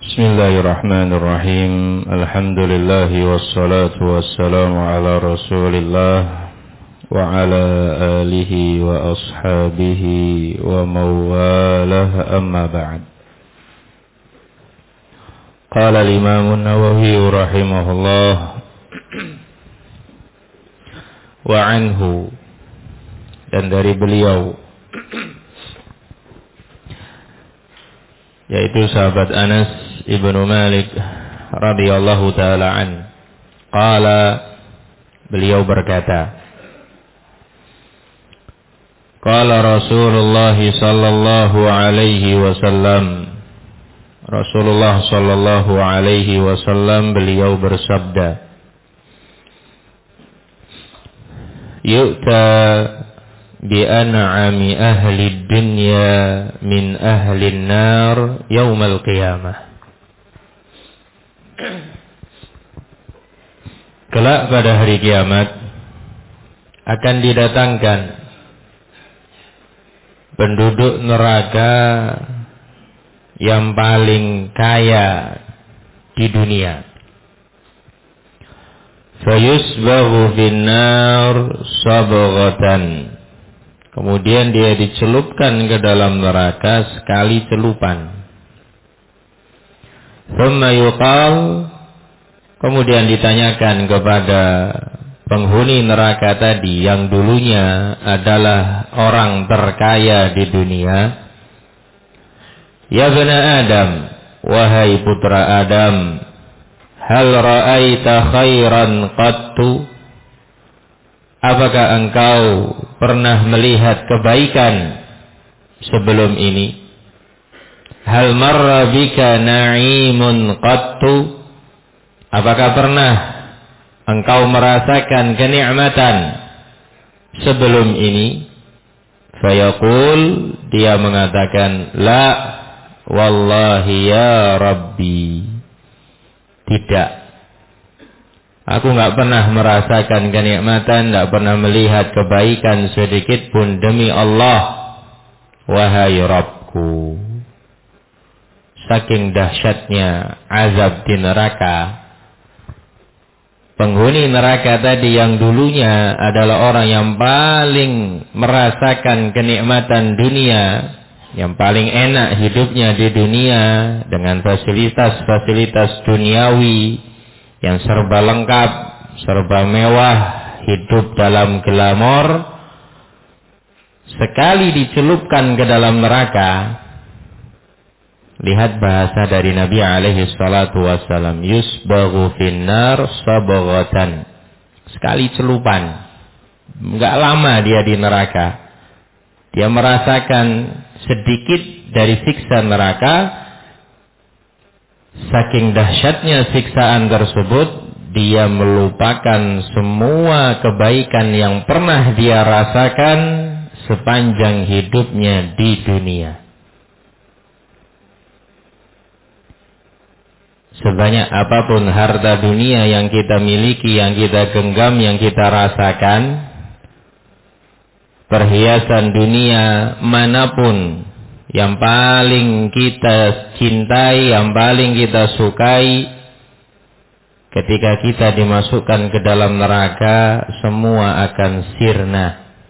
Bismillahirrahmanirrahim. Alhamdulillah wassalatu wassalamu ala Rasulillah wa ala alihi wa ashabihi wa mawalah, amma ba'd. Qala al-Imam an-Nawawi rahimahullah wa anhu, dan dari beliau yaitu sahabat Anas ibnu Malik radhiyallahu taala an. Qala, beliau berkata, qala Rasulullah sallallahu alaihi wasallam, Rasulullah sallallahu alaihi wasallam beliau bersabda, yu'ta bi an'ami ahli dunya min ahli an-nar yaumal qiyamah. Kelak pada hari kiamat akan didatangkan penduduk neraka yang paling kaya di dunia. Fayusbaghu finnar sabghatan. Kemudian dia dicelupkan ke dalam neraka sekali celupan. Thumma yuqal, kemudian ditanyakan kepada penghuni neraka tadi yang dulunya adalah orang terkaya di dunia, ya bani Adam, wahai putra Adam, hal ra'aita khairan qattu? Apakah engkau pernah melihat kebaikan sebelum ini? Hal marra bika na'imun qattu? Apakah pernah engkau merasakan kenikmatan sebelum ini? Fayaqul, dia mengatakan, la wallahi ya Rabbi, tidak. Aku enggak pernah merasakan kenikmatan, enggak pernah melihat kebaikan sedikit pun demi Allah, wahai Rabbku. Saking dahsyatnya azab di neraka, penghuni neraka tadi yang dulunya adalah orang yang paling merasakan kenikmatan dunia, yang paling enak hidupnya di dunia dengan fasilitas-fasilitas duniawi yang serba lengkap, serba mewah, hidup dalam glamor, sekali dicelupkan ke dalam neraka. Lihat bahasa dari Nabi alaihi salatu wassalam, yusbaghu finnar sabghatan. Sekali celupan, enggak lama dia di neraka, dia merasakan sedikit dari siksa neraka. Saking dahsyatnya siksaan tersebut, dia melupakan semua kebaikan yang pernah dia rasakan sepanjang hidupnya di dunia. Sebanyak apapun harta dunia yang kita miliki, yang kita genggam, yang kita rasakan, perhiasan dunia manapun yang paling kita cintai, yang paling kita sukai, ketika kita dimasukkan ke dalam neraka, semua akan sirna.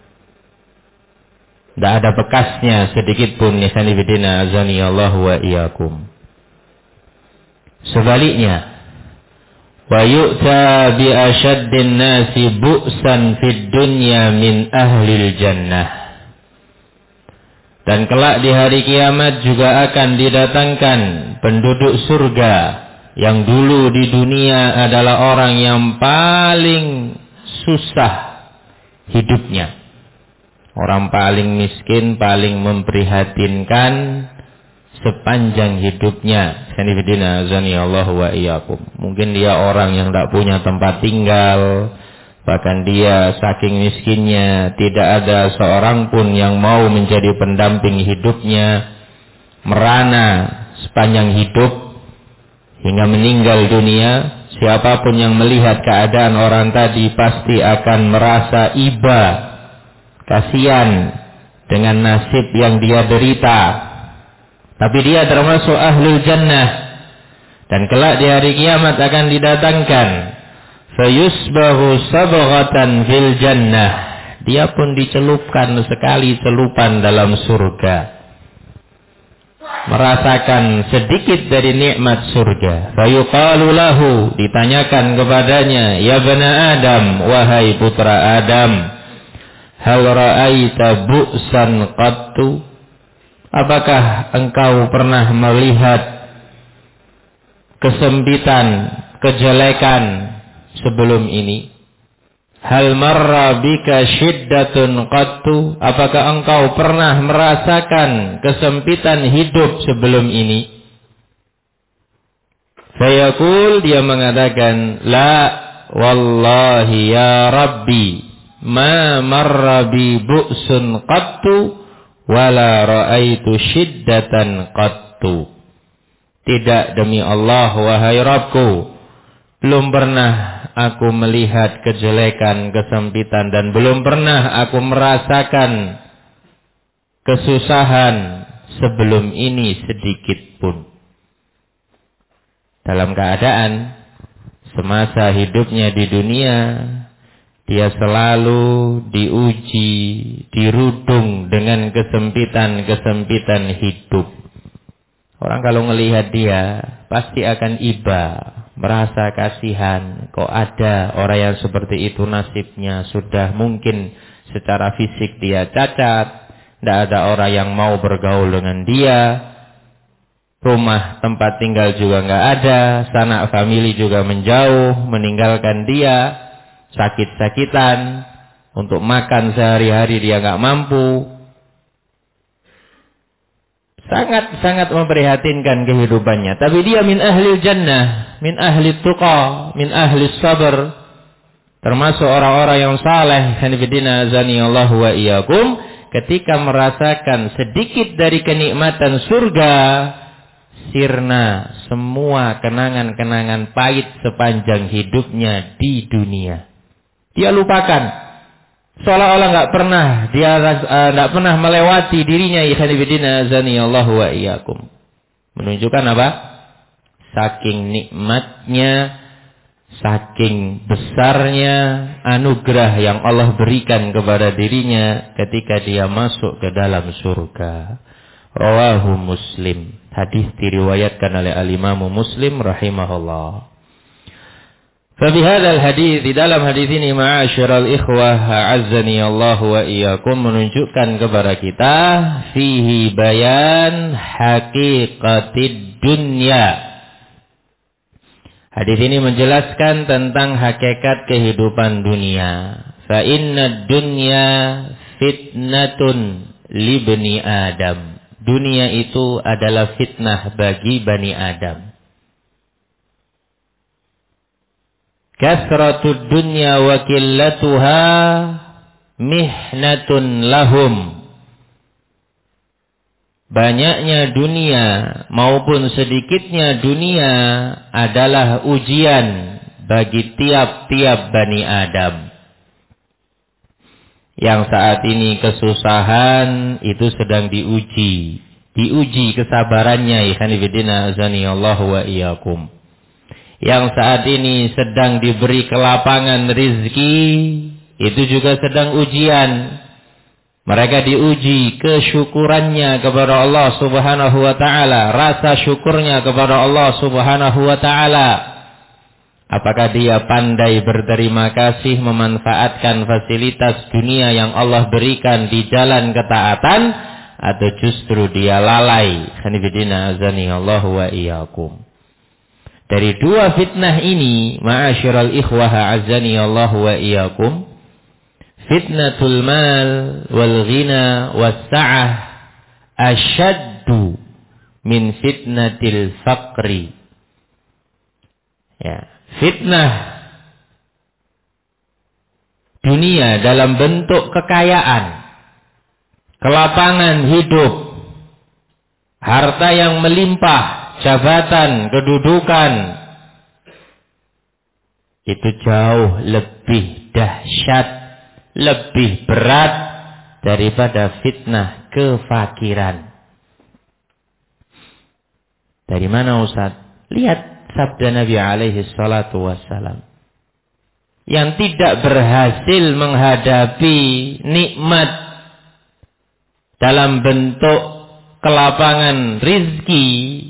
Tidak ada bekasnya sedikit pun. Ikhwani fillah, azani Allah wa iyyakum. Sebaliknya, wa yu'ta bi asyaddin nasi bu'san fid dunya min ahlil jannah. Dan kelak di hari kiamat juga akan didatangkan penduduk surga yang dulu di dunia adalah orang yang paling susah hidupnya, orang paling miskin, paling memprihatinkan sepanjang hidupnya. Sanifidina azani Allah wa iyyakum. Mungkin dia orang yang tidak punya tempat tinggal, bahkan dia saking miskinnya tidak ada seorang pun yang mau menjadi pendamping hidupnya, merana sepanjang hidup hingga meninggal dunia. Siapapun yang melihat keadaan orang tadi pasti akan merasa iba, kasihan dengan nasib yang dia derita. Tapi dia termasuk ahlul jannah, Dan kelak di hari kiamat akan didatangkan fayusbahu sabghatan fil jannah. Dia pun dicelupkan sekali celupan dalam surga. Merasakan sedikit dari nikmat surga. Fayuqalu lahu, ditanyakan kepadanya, ya bana Adam, wahai putra Adam, hal ra'aita bu'san qattu? Apakah engkau pernah melihat kesempitan, kejelekan sebelum ini? Hal marra bika syiddatun qattu? Apakah engkau pernah merasakan kesempitan hidup sebelum ini? Fayaqul, dia mengatakan, la wallahi ya Rabbi, ma marra bi bu'sun qattu wala ra'aitu syiddatan qattu. Tidak, demi Allah, wahai Rabbku, belum pernah aku melihat kejelekan, kesempitan, dan belum pernah aku merasakan kesusahan sebelum ini sedikit pun. Dalam keadaan semasa hidupnya di dunia, dia selalu diuji, dirudung dengan kesempitan-kesempitan hidup. Orang kalau melihat dia pasti akan iba, merasa kasihan. Kok ada orang yang seperti itu nasibnya? Sudah mungkin secara fisik dia cacat, tidak ada orang yang mau bergaul dengan dia, rumah tempat tinggal juga nggak ada, sanak famili juga menjauh, meninggalkan dia, sakit-sakitan, untuk makan sehari-hari dia nggak mampu. Sangat-sangat memprihatinkan kehidupannya. Tapi dia min ahli jannah, min ahli tuqa, min ahli sabar. Termasuk orang-orang yang saleh. Hanifidina azanillahu wa iyyakum. Ketika merasakan sedikit dari kenikmatan surga, sirna semua kenangan-kenangan pahit sepanjang hidupnya di dunia. Dia lupakan. Seolah-olah nggak pernah, dia nggak pernah melewati dirinya. Ikhwanifidina azanillahu wa iyyakum. Menunjukkan apa? Saking nikmatnya, saking besarnya anugerah yang Allah berikan kepada dirinya ketika dia masuk ke dalam surga. Rawahu Muslim. Hadis diriwayatkan oleh al-Imam Muslim rahimahullah. Fabihadzal hadis, di dalam hadis ini ma'asyiral ikhwah a'azzani Allah wa iyyakum, menunjukkan kepada kita fihi bayan haqiqatid dunya. Hadis ini menjelaskan tentang hakikat kehidupan dunia. Fa inna dunya fitnatun libni Adam. Dunia itu adalah fitnah bagi Bani Adam. Kasratud dunya wa qillatuha mihnatun lahum. Banyaknya dunia maupun sedikitnya dunia adalah ujian bagi tiap-tiap Bani Adam. Yang saat ini kesusahan itu sedang diuji. Diuji kesabarannya. Ikhwanifidina azanillahu wa iyyakum. Yang saat ini sedang diberi kelapangan rizki, itu juga sedang ujian. Mereka diuji kesyukurannya kepada Allah subhanahu wa ta'ala, rasa syukurnya kepada Allah subhanahu wa ta'ala. Apakah dia pandai berterima kasih, memanfaatkan fasilitas dunia yang Allah berikan di jalan ketaatan, atau justru dia lalai? Hanifidina azanillahu wa iyyakum. Dari dua fitnah ini, ma'asyiral ikhwah a'azzani Allah wa iyyakum, fitnatul mal wal ghina was sa'ah asyaddu min fitnatil faqri. Ya, fitnah dunia dalam bentuk kekayaan, kelapangan hidup, harta yang melimpah, jabatan, kedudukan, itu jauh lebih dahsyat, lebih berat daripada fitnah kefakiran. Dari mana Ustaz? Lihat sabda Nabi alaihi salatu wassalam. Yang tidak berhasil menghadapi nikmat dalam bentuk kelapangan rizki,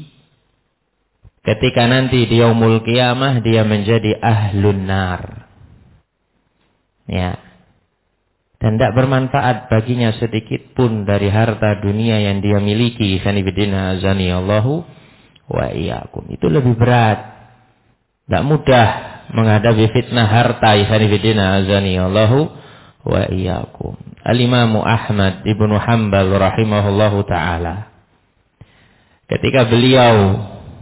ketika nanti di yaumul qiyamah dia menjadi ahlun nar. Ya. Dan tidak bermanfaat baginya sedikit pun dari harta dunia yang dia miliki. Khanifidina azani Allahu wa iyyakum. Itu lebih berat. Tidak mudah menghadapi fitnah harta. Khanifidina azani Allahu wa iyyakum. Al-Imam Ahmad ibnu Hanbal rahimahullahu ta'ala, ketika beliau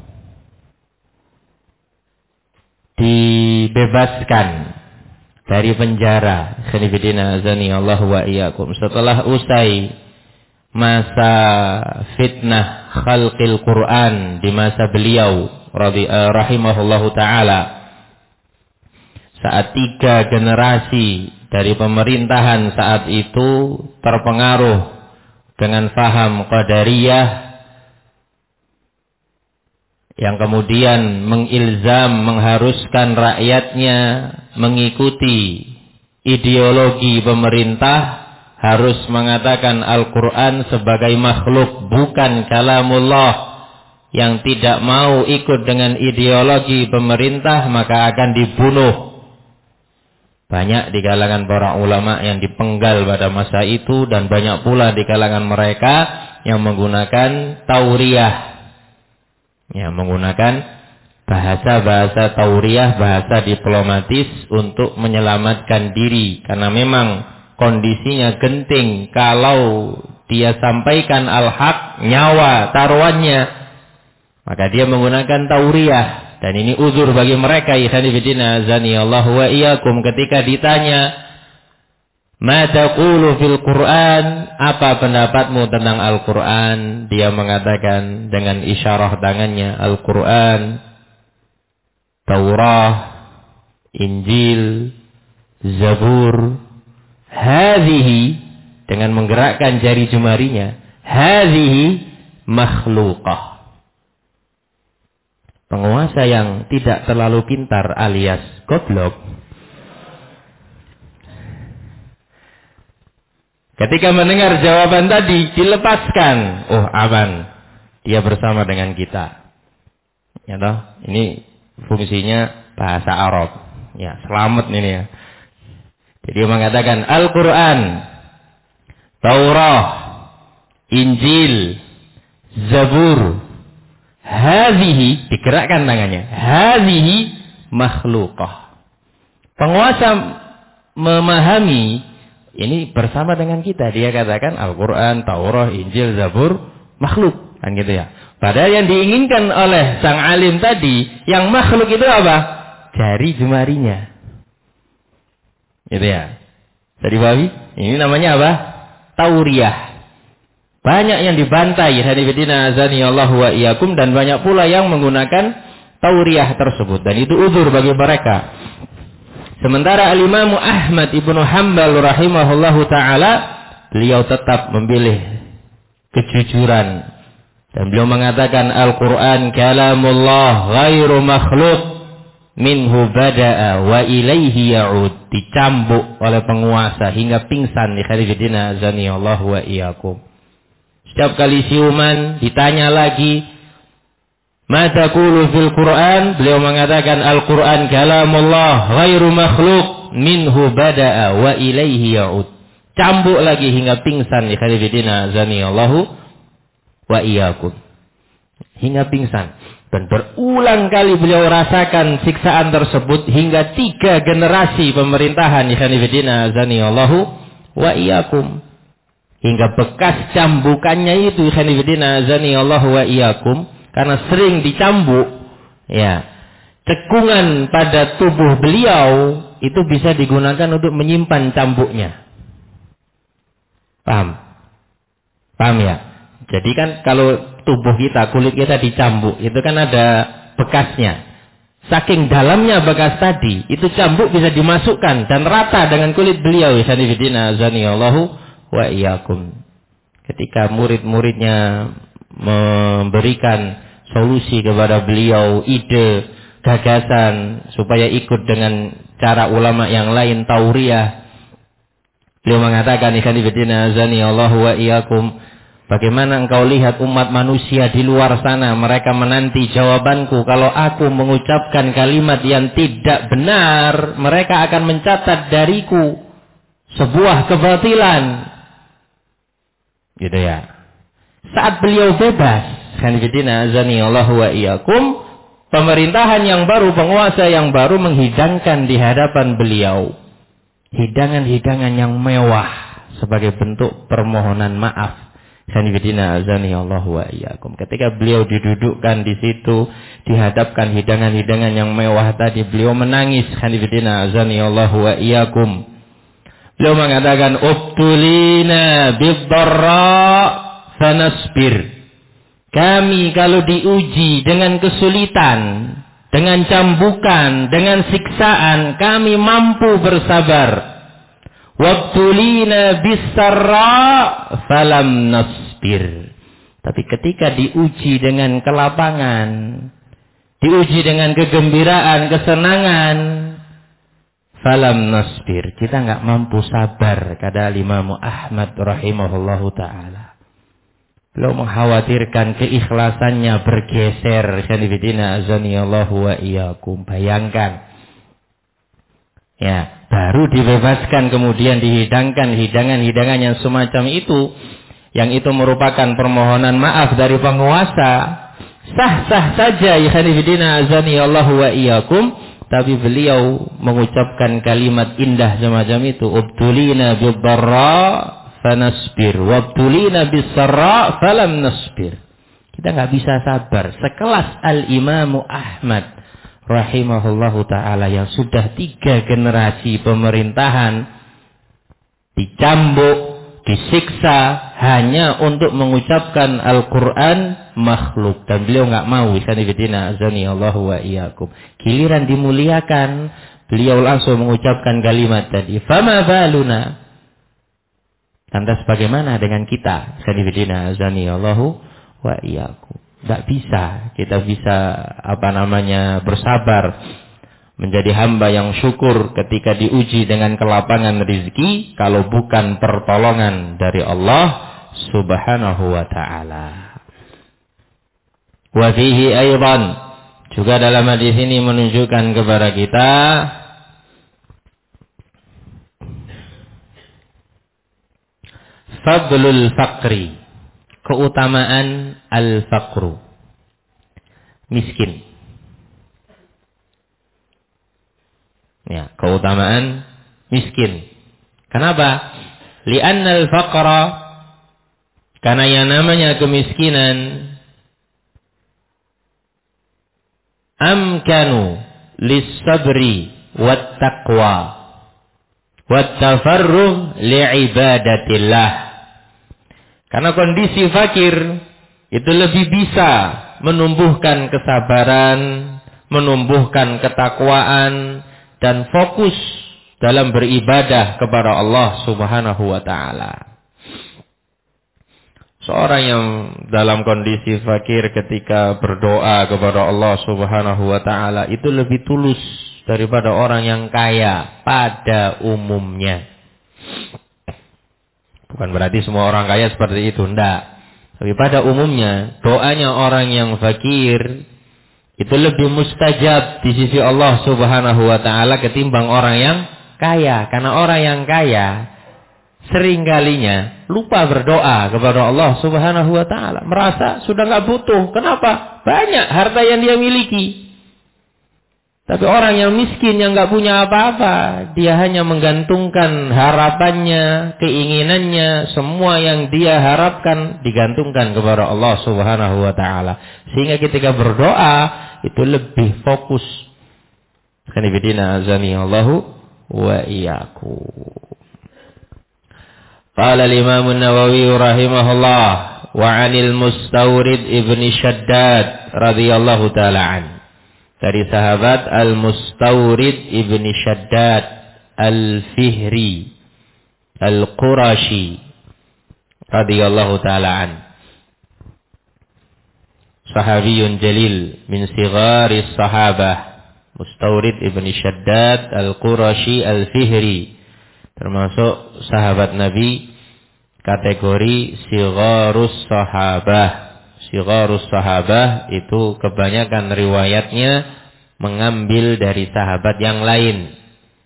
dibebaskan dari penjara, khanifidina azani Allah wa iyyakum, setelah usai masa fitnah khalqil Quran di masa beliau rahimahullahu ta'ala, saat 3 generasi dari pemerintahan saat itu terpengaruh dengan faham qadariyah yang kemudian mengilzam, mengharuskan rakyatnya mengikuti ideologi pemerintah, harus mengatakan Al-Quran sebagai makhluk, bukan kalamullah. Yang tidak mau ikut dengan ideologi pemerintah maka akan dibunuh. Banyak di kalangan para ulama yang dipenggal pada masa itu, dan banyak pula di kalangan mereka yang menggunakan tauriyah, yang menggunakan bahasa-bahasa tauriyah, bahasa diplomatis untuk menyelamatkan diri. Karena memang kondisinya genting, kalau dia sampaikan al-haq, nyawa taruhannya, maka dia menggunakan tauriyah. Dan ini uzur bagi mereka, ikhwanifidina azani Allah wa iyyakum, ketika ditanya, ma taqulu fil Qur'an, apa pendapatmu tentang Al-Quran? Dia mengatakan dengan isyarah tangannya, Al-Quran, Taurah, Injil, Zabur, hadhihi, dengan menggerakkan jari jemarinya, hadhihi makhluqah. Penguasa yang tidak terlalu pintar alias goblok, ketika mendengar jawaban tadi, dilepaskan. Oh, aman, dia bersama dengan kita. Ya toh, ini fungsinya bahasa Arab. Ya, selamat ini ya. Jadi dia mengatakan Al-Quran, Taurah, Injil, Zabur, hadhihi, digerakkan tangannya, hadhihi makhluqah. Penguasa memahami ini bersama dengan kita. Dia katakan Al-Quran, Taurah, Injil, Zabur makhluk, kan gitu ya. Padahal yang diinginkan oleh sang alim tadi, yang makhluk itu apa? Jari jemarinya. Gitu ya. Jadi Bawi, ini namanya apa? Tauriyah. Banyak yang dibantai, hadifidina azani Allah wa iyyakum, dan banyak pula yang menggunakan tauriyah tersebut, dan itu uzur bagi mereka. Sementara Al-Imam Ahmad ibnu Hanbal rahimahullahu ta'ala, beliau tetap memilih kejujuran, dan beliau mengatakan Al-Quran kalamullah ghairu makhluk minhu bada'a wa ilaihi ya'ud. Dicambuk oleh penguasa hingga pingsan, hadifidina azani Allah wa iyyakum. Setiap kali siuman ditanya lagi, ma taqulu fil Quran? Beliau mengatakan Al-Quran kalamullah ghairu makhluk minhu bada'a wa ilaihi ya'ud. Cambuk lagi hingga pingsan, ikhwanifidina azani Allahu wa iyyakum. Hingga pingsan. Dan berulang kali beliau rasakan siksaan tersebut hingga 3 generasi pemerintahan, ikhwanifidina azani Allahu wa iyyakum. Hingga bekas cambukannya itu, khanifidina azani Allah wa iyyakum, karena sering dicambuk, ya, cekungan pada tubuh beliau itu bisa digunakan untuk menyimpan cambuknya. Paham? Paham ya? Jadi kan kalau tubuh kita, kulit kita dicambuk, itu kan ada bekasnya. Saking dalamnya bekas tadi, itu cambuk bisa dimasukkan dan rata dengan kulit beliau, khanifidina azani Allahu wa iyyakum. Ketika murid-muridnya memberikan solusi kepada beliau, ide, gagasan supaya ikut dengan cara ulama yang lain, tauriyah. Beliau mengatakan, ikhwan fillah azani Allah wa iyyakum, bagaimana engkau lihat umat manusia di luar sana, mereka menanti jawabanku. Kalau aku mengucapkan kalimat yang tidak benar, mereka akan mencatat dariku sebuah kebatilan. Gitu ya. Saat beliau bebas, khanifidina azani Allah wa iyyakum, pemerintahan yang baru, penguasa yang baru menghidangkan di hadapan beliau hidangan-hidangan yang mewah sebagai bentuk permohonan maaf. Khanifidina azani Allah wa iyyakum. Ketika beliau didudukkan di situ, dihadapkan hidangan-hidangan yang mewah tadi, beliau menangis. Khanifidina azani Allah wa iyyakum. Beliau mengatakan, ubtulina bid-dharra fanasbir. Kami kalau diuji dengan kesulitan, dengan cambukan, dengan siksaan, kami mampu bersabar. Wabtulina bis-sarra falam nasbir. Tapi ketika diuji dengan kelapangan, diuji dengan kegembiraan, kesenangan, falam nasbir, kita enggak mampu sabar, kata Imam Ahmad rahimahullahu taala. Beliau mengkhawatirkan keikhlasannya bergeser. Khanifidina azanillahu wa iyyakum. Bayangkan, ya, baru dibebaskan kemudian dihidangkan hidangan-hidangan yang semacam itu, yang itu merupakan permohonan maaf dari penguasa. Sah-sah saja, ya khanifidina azanillahu wa iyyakum. Tapi beliau mengucapkan kalimat indah semacam itu, ubtulina bid-dharra fanasbir, wabtulina bis-sarra falam nasbir. Kita enggak bisa sabar. Sekelas Al-Imam Ahmad rahimahullahu taala yang sudah 3 generasi pemerintahan dicambuk, disiksa hanya untuk mengucapkan Al-Qur'an makhluk, dan beliau enggak mau. Sanibidina azani Allahu wa iyyakum. Giliran dimuliakan, beliau langsung mengucapkan kalimat tadi, fama baluna. Lantas bagaimana dengan kita? Sanibidina azani Allahu wa iyyakum. Tidak bisa, kita bisa bersabar menjadi hamba yang syukur ketika diuji dengan kelapangan rezeki, kalau bukan pertolongan dari Allah Subhanahu wa taala. Wa fihi aidan, juga dalam hadis ini menunjukkan kepada kita fadlul faqri, keutamaan al-faqru, miskin. Ya, keutamaan miskin. Kenapa? Li'anna al-faqra, karena yang namanya kemiskinan, amkanu lis-sabri wat-taqwa wat-tafarrugh li'ibadatillah. Karena kondisi fakir itu lebih bisa menumbuhkan kesabaran, menumbuhkan ketakwaan, dan fokus dalam beribadah kepada Allah Subhanahu wa taala. Seorang yang dalam kondisi fakir ketika berdoa kepada Allah Subhanahu wa taala itu lebih tulus daripada orang yang kaya pada umumnya. Bukan berarti semua orang kaya seperti itu, enggak. Tapi pada umumnya, doanya orang yang fakir itu lebih mustajab di sisi Allah Subhanahu wa taala ketimbang orang yang kaya. Karena orang yang kaya seringkalinya lupa berdoa kepada Allah Subhanahu wa taala, merasa sudah enggak butuh. Kenapa? Banyak harta yang dia miliki. Tapi orang yang miskin, yang enggak punya apa-apa, dia hanya menggantungkan harapannya, keinginannya, semua yang dia harapkan digantungkan kepada Allah Subhanahu wa taala. Sehingga ketika berdoa itu lebih fokus. Kanibidina azani Allahu wa iyyakum. Qala al-Imam an-Nawawi rahimahullah wa 'anil Mustawrid ibni Shaddad radhiyallahu taala an. Dari sahabat Al-Mustawrid ibni Shaddad Al-Fihri Al-Qurashi radhiyallahu ta'ala an. sahabiyun jalil min sigharis sahabah, Mustawrid ibn Shaddad al-Qurashi al-Fihri, termasuk sahabat Nabi kategori sigharus sahabah. Sigharus sahabah itu kebanyakan riwayatnya mengambil dari sahabat yang lain.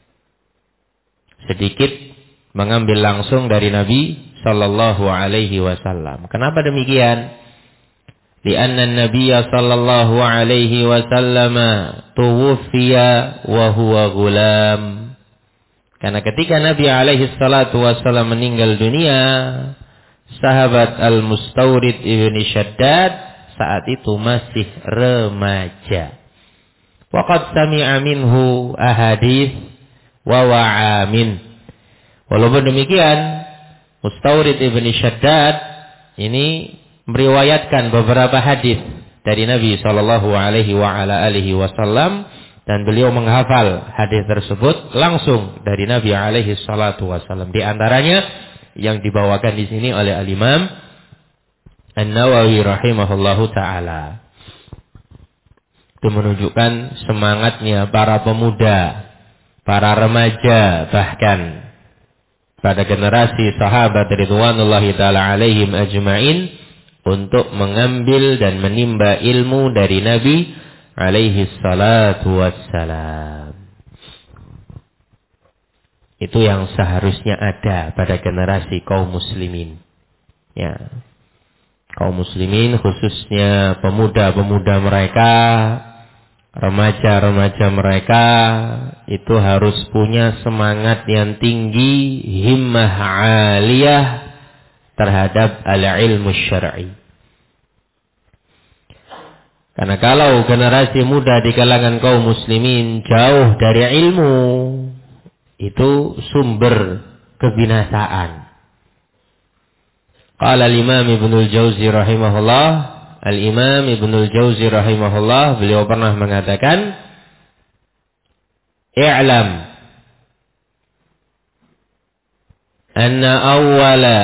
Sedikit mengambil langsung dari Nabi sallallahu alaihi wasallam. Kenapa demikian? Lianna Nabiya sallallahu alaihi wasallam tuwfiya wa huwa gulam. Karena ketika Nabi alaihi salatu wasallam meninggal dunia, sahabat Al-Mustawrid ibn Shaddad saat itu masih remaja. Waqad sami'a minhu ahadits wa wa'a min. Walaupun demikian, Mustawrid ibn Shaddad ini meriwayatkan beberapa hadis dari Nabi sallallahu alaihi wa ala alihi wasallam, dan beliau menghafal hadis tersebut langsung dari Nabi alaihi salatu wasallam. Di antaranya yang dibawakan di sini oleh Al-Imam An-Nawawi rahimahullahu taala. Itu menunjukkan semangatnya para pemuda, para remaja, bahkan pada generasi sahabat ridwanullahi taala alaihim ajma'in untuk mengambil dan menimba ilmu dari Nabi alaihi salatu wassalam. Itu yang seharusnya ada pada generasi kaum muslimin. Ya. Kaum muslimin khususnya pemuda-pemuda mereka, remaja-remaja mereka itu harus punya semangat yang tinggi, himmah aliyah terhadap al-ilmu syar'i. Karena kalau generasi muda di kalangan kaum muslimin jauh dari ilmu, itu sumber kebinasaan. Qala al-Imam Ibnul Jauzi rahimahullah, Al-Imam Ibnul Jauzi rahimahullah, beliau pernah mengatakan, "I'lam anna awwala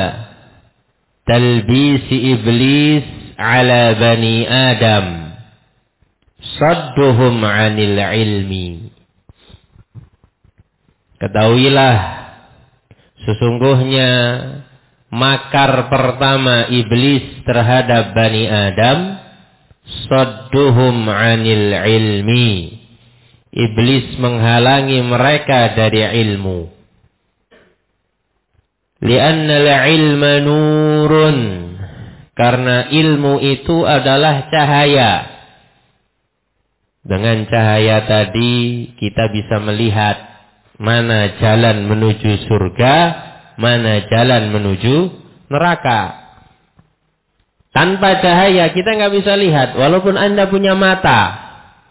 talbisi iblis ala bani Adam sadduhum 'anil ilmi." Ketahuilah, sesungguhnya makar pertama iblis terhadap Bani Adam, sadduhum 'anil ilmi. Iblis menghalangi mereka dari ilmu. Li'anna al-ilma nurun. Karena ilmu itu adalah cahaya. Dengan cahaya tadi kita bisa melihat mana jalan menuju surga, mana jalan menuju neraka. Tanpa cahaya kita nggak bisa lihat, walaupun Anda punya mata.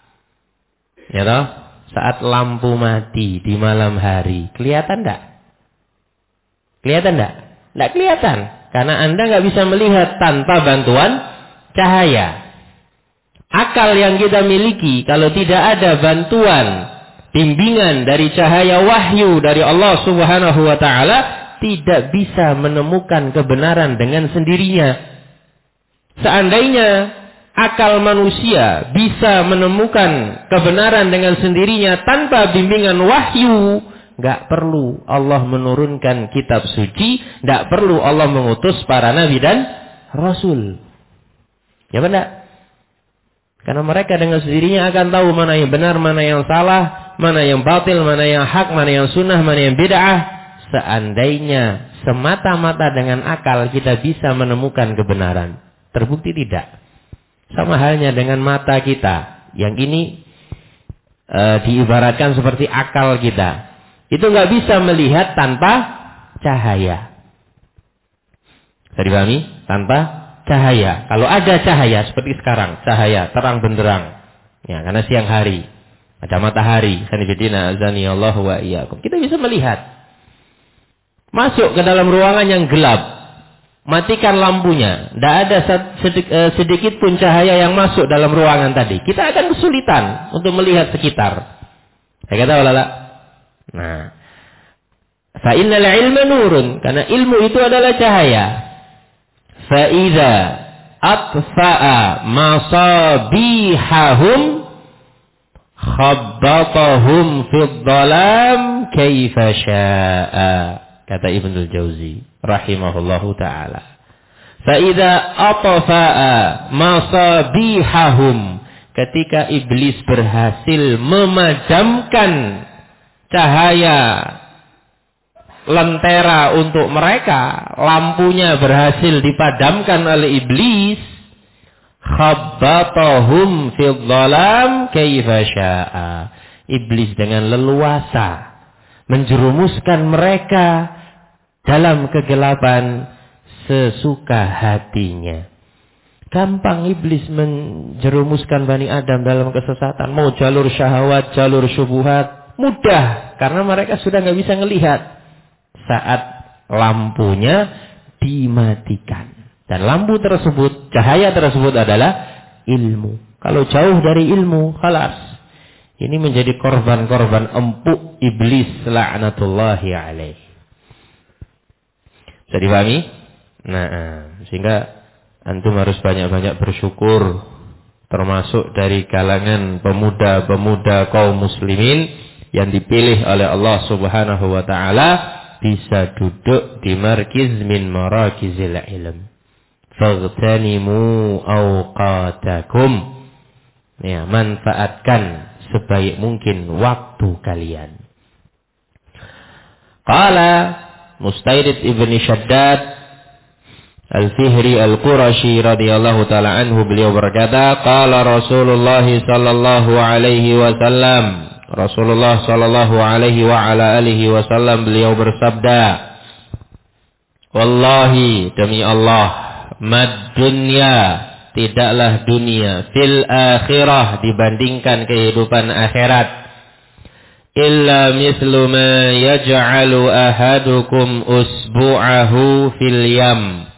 Ya toh? Saat lampu mati di malam hari, kelihatan enggak? Kelihatan enggak? Enggak kelihatan, karena Anda nggak bisa melihat tanpa bantuan cahaya. Akal yang kita miliki kalau tidak ada bantuan bimbingan dari cahaya wahyu dari Allah Subhanahu wa taala, tidak bisa menemukan kebenaran dengan sendirinya. Seandainya akal manusia bisa menemukan kebenaran dengan sendirinya tanpa bimbingan wahyu, enggak perlu Allah menurunkan kitab suci, enggak perlu Allah mengutus para nabi dan rasul. Ya benar? Karena mereka dengan sendirinya akan tahu mana yang benar, mana yang salah, mana yang batil, mana yang hak, mana yang sunnah, mana yang bid'ah. Seandainya semata-mata dengan akal kita bisa menemukan kebenaran, terbukti tidak. Sama halnya dengan mata kita. Yang ini diibaratkan seperti akal kita. Itu nggak bisa melihat tanpa cahaya. Bisa dipahami? Tanpa cahaya. Kalau ada cahaya seperti sekarang, cahaya terang benderang. Ya, karena siang hari. Ada matahari. Sanibidina azani Allah wa iyyakum. Kita bisa melihat. Masuk ke dalam ruangan yang gelap. Matikan lampunya. Tidak ada sedikit pun cahaya yang masuk dalam ruangan tadi. Kita akan kesulitan untuk melihat sekitar. Saya kata walala. Nah. Fa innal ilma nurun. Karena ilmu itu adalah cahaya. Fa'idha atfa'a masabihahum khabbatahum fid dhalam kaifa syaa, kata Ibnul Jauzi rahimahullahu taala. Fa idza atfa'a masabihahum, ketika iblis berhasil memadamkan cahaya lentera untuk mereka, lampunya berhasil dipadamkan oleh iblis, khabbatahum fil dhalam kaifa syaa. Iblis dengan leluasa menjerumuskan mereka dalam kegelapan sesuka hatinya. Gampang iblis menjerumuskan Bani Adam dalam kesesatan. Mau jalur syahwat, jalur syubhat, mudah. Karena mereka sudah nggak bisa ngelihat saat lampunya dimatikan. Dan lampu tersebut, cahaya tersebut adalah ilmu. Kalau jauh dari ilmu, khalas. Ini menjadi korban-korban empuk iblis la'natullahi alaih. Bisa dipahami? Nah, sehingga antum harus banyak-banyak bersyukur, termasuk dari kalangan pemuda-pemuda kaum muslimin yang dipilih oleh Allah Subhanahu wa taala bisa duduk di markiz min marakizil ilm. Faghtanimu awqatakum. Ya, manfaatkan sebaik mungkin waktu kalian. Qala Mustairid ibni Shaddad Al-Fihri Al-Qurashi radhiyallahu ta'ala anhu, beliau berkata, qala Rasulullah sallallahu alaihi wasallam, Rasulullah sallallahu alaihi wa ala alihi wasallam beliau bersabda, wallahi, demi Allah, mad dunya, tidaklah dunia, fil akhirah, dibandingkan kehidupan akhirat, illa mislu ma yaj'alu ahadukum usbu'ahu fil yam,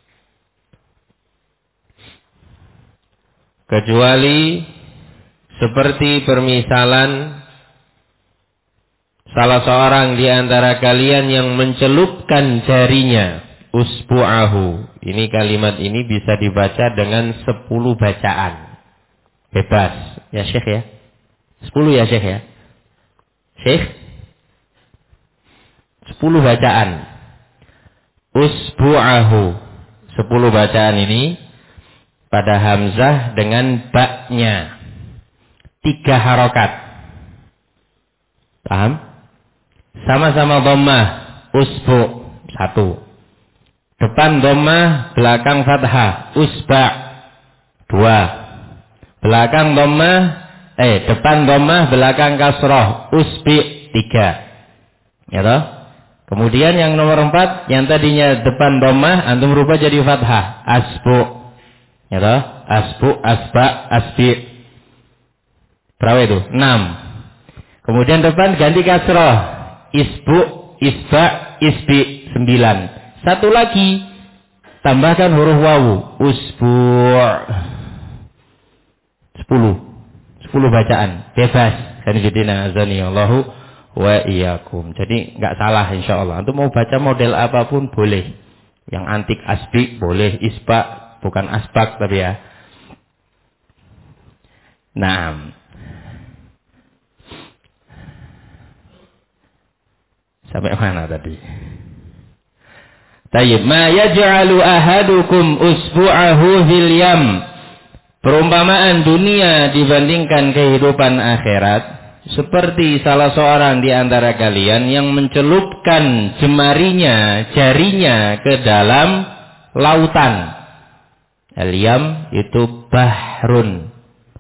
kecuali seperti permisalan salah seorang di antara kalian yang mencelupkan jarinya, usbu'ahu. Ini kalimat ini bisa dibaca dengan 10 bacaan. Bebas. Ya Syekh ya? 10 ya Syekh ya? Syekh? 10 bacaan. Usbu'ahu. 10 bacaan ini pada hamzah dengan ba-nya 3 harokat. Paham? Sama-sama dhammah. Usbu 1. Depan dhammah, belakang fathah. Usba 2. Belakang dhammah, depan dhammah, belakang kasrah. Usbi 3. Ya toh? Kemudian yang nomor 4, yang tadinya depan dhammah antum rubah jadi fathah. Asbu. Ya toh? Asbu, asba, asbi. Berapa itu? 6. Kemudian depan ganti kasrah. Isbu, isba, isbi. 9. Satu lagi. Tambahkan huruf wawu. Usbu'. 10 bacaan. Bebas. Kanifidina azani Allahu wa iyyakum. Jadi enggak salah insyaallah. Untuk mau baca model apapun boleh. Yang antik asbi boleh, isba bukan asbak tapi ya. Naam. Sampai mana tadi? Tayyib, ma yaj'alu ahadukum usbu'ahu fil yam. Perumpamaan dunia dibandingkan kehidupan akhirat seperti salah seorang di antara kalian yang mencelupkan jarinya ke dalam lautan. Al-yam itu bahrun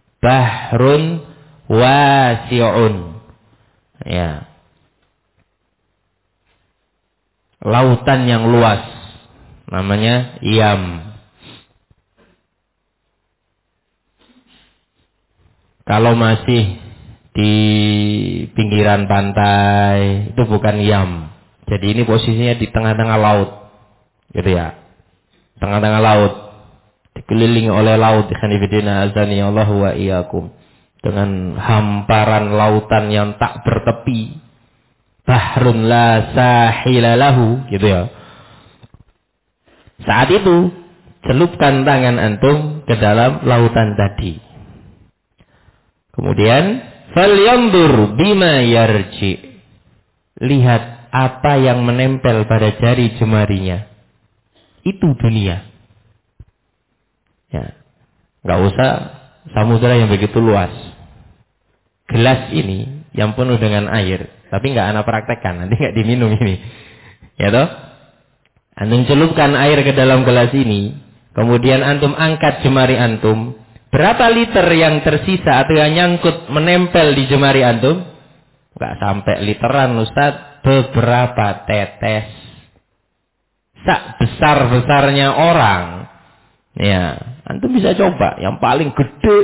wasi'un. Ya. Lautan yang luas. Namanya yam. Kalau masih di pinggiran pantai itu bukan yam. Jadi ini posisinya di tengah-tengah laut. Gitu ya. Tengah-tengah laut. Dikelilingi oleh laut, ikhwanifidina azani Allahu wa iyyakum, dengan hamparan lautan yang tak bertepi, bahrun la sahila lahu, gitu ya. Saat itu celupkan tangan antum ke dalam lautan tadi. Kemudian falyanzur bima yarji. Lihat apa yang menempel pada jari jemarinya. Itu dunia. Ya. Enggak usah samudra yang begitu luas. Gelas ini yang penuh dengan air, tapi enggak ana praktekkan, nanti enggak diminum ini. Ya toh? Antum celupkan air ke dalam gelas ini, kemudian antum angkat jemari antum, berapa liter yang tersisa atau yang nyangkut menempel di jemari antum? Enggak sampai literan, Ustaz, beberapa tetes. Sak besar-besarnya orang. Ya, antum bisa coba yang paling gede.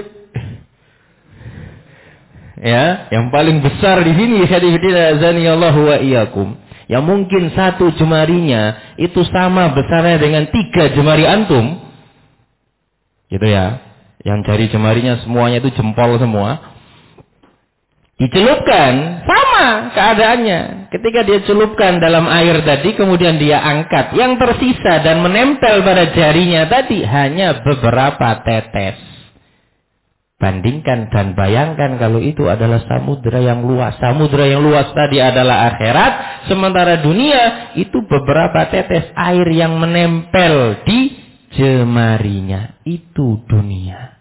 Ya, yang paling besar di sini haditsnya azanillahu wa iyyakum. Yang mungkin satu jemarinya itu sama besarnya dengan 3 jemari antum. Gitu ya. Yang jari jemarinya semuanya itu jempol semua. Dicelupkan, sama keadaannya. Ketika dia celupkan dalam air tadi, kemudian dia angkat. Yang tersisa dan menempel pada jarinya tadi hanya beberapa tetes. Bandingkan dan bayangkan kalau itu adalah samudra yang luas. Samudra yang luas tadi adalah akhirat. Sementara dunia itu beberapa tetes air yang menempel di jemarinya. Itu dunia.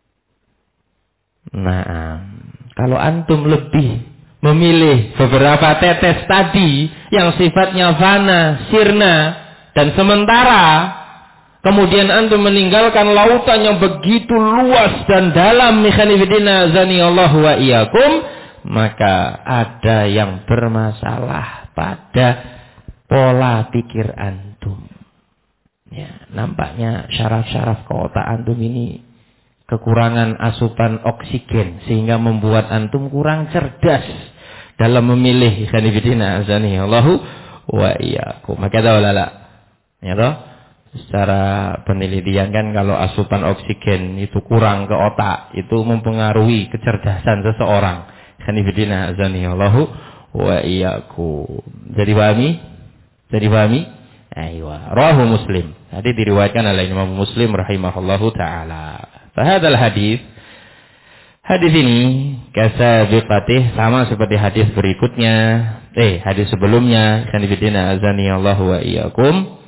Nah, kalau antum lebih memilih beberapa tetes tadi yang sifatnya fana, sirna, dan sementara, kemudian antum meninggalkan lautan yang begitu luas dan dalam, mikhanifidina zaniyallahu wa iyyakum, maka ada yang bermasalah pada pola pikir antum. Ya, nampaknya syaraf-syaraf ke otak antum ini kekurangan asupan oksigen sehingga membuat antum kurang cerdas dalam memilih khanifidina azanillahu wa iyyakum. Maka tahulah ya toh, secara penelitian kan kalau asupan oksigen itu kurang ke otak itu mempengaruhi kecerdasan seseorang. Khanifidina azanillahu wa iyyakum. Jadi pahami? Aywa, rawahu Muslim. Tadi diriwayatkan oleh Imam Muslim rahimahullahu taala. Fahadal hadis ini kasabiqatih, sama seperti hadis berikutnya, hadis sebelumnya, khanifidina azanillahu wa iyyakum.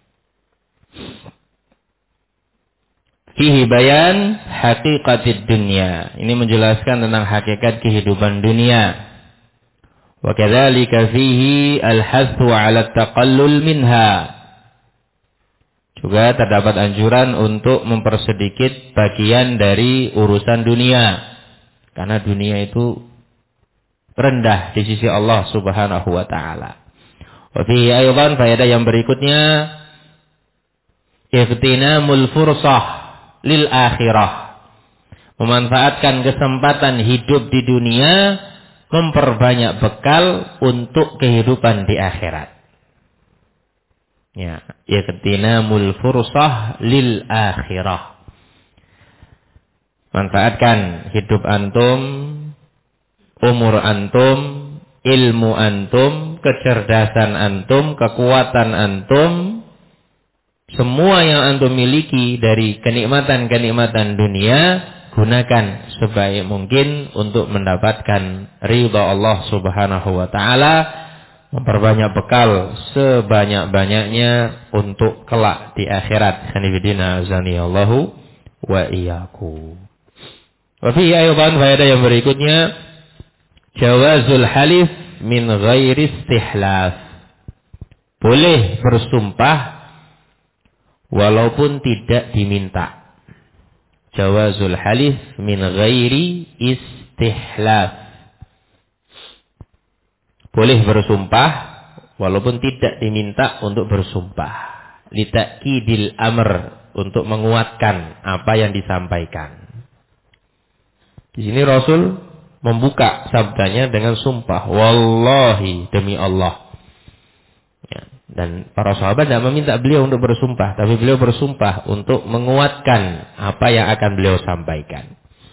Fihi bayan haqiqatid dunya. Ini menjelaskan tentang hakikat kehidupan dunia. Wa kadzalika fihi al-hathu 'ala at-taqallul minha. Juga terdapat anjuran untuk mempersedikit bagian dari urusan dunia. Karena dunia itu rendah di sisi Allah Subhanahu wa taala. Wa fihi aydan, faedah yang berikutnya, iftinamul fursah lil akhirah. Memanfaatkan kesempatan hidup di dunia, memperbanyak bekal untuk kehidupan di akhirat. Ya, iftinamul fursah lil akhirah. Manfaatkan hidup antum, umur antum, ilmu antum, kecerdasan antum, kekuatan antum, semua yang antum miliki dari kenikmatan-kenikmatan dunia, gunakan sebaik mungkin untuk mendapatkan ridha Allah Subhanahu wa taala. Memperbanyak bekal sebanyak-banyaknya untuk kelak di akhirat. Khanifidina azanillahu wa iyyakum. Wa fi aydan, faedah yang berikutnya, jawazul halif min ghairi istihlaf. Boleh bersumpah walaupun tidak diminta. Jawazul halif min ghairi istihlaf. Boleh bersumpah walaupun tidak diminta untuk bersumpah. Litakidil amr, untuk menguatkan apa yang disampaikan. Di sini Rasul membuka sabdanya dengan sumpah, wallahi, demi Allah. Ya, dan para sahabat tidak meminta beliau untuk bersumpah, tapi beliau bersumpah untuk menguatkan apa yang akan beliau sampaikan.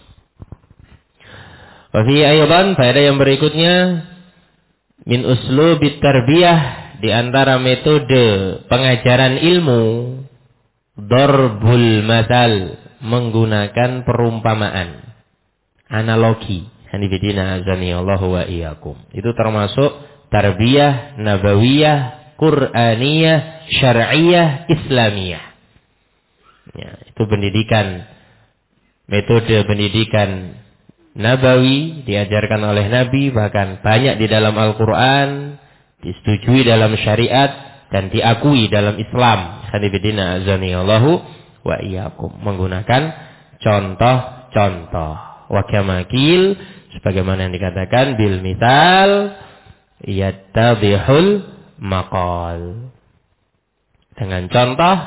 Wa fi aydan, faedah yang berikutnya, min uslubit tarbiyah, di antara metode pengajaran ilmu, Darbul mathal, menggunakan perumpamaan, analogi. Hanifidina azani Allahu wa iyyakum. Itu termasuk tarbiyah nabawiyah, Qur'aniyah, syar'iyah, islamiyah. Ya, itu pendidikan, metode pendidikan nabawi diajarkan oleh Nabi, bahkan banyak di dalam Al-Quran, disetujui dalam syariat dan diakui dalam Islam. Hanifidina azani Allahu wa iyyakum, menggunakan contoh-contoh. Wa kamakil, sebagaimana yang dikatakan, bil misal yattadhihul maqal. Dengan contoh,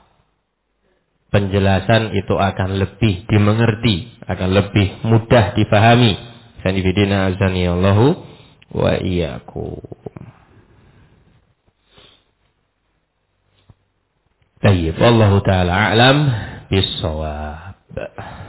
penjelasan itu akan lebih dimengerti, akan lebih mudah difahami. Sanibidina azani Allahu wa iyyakum. Baik, wallahu taala a'lam bis-shawab.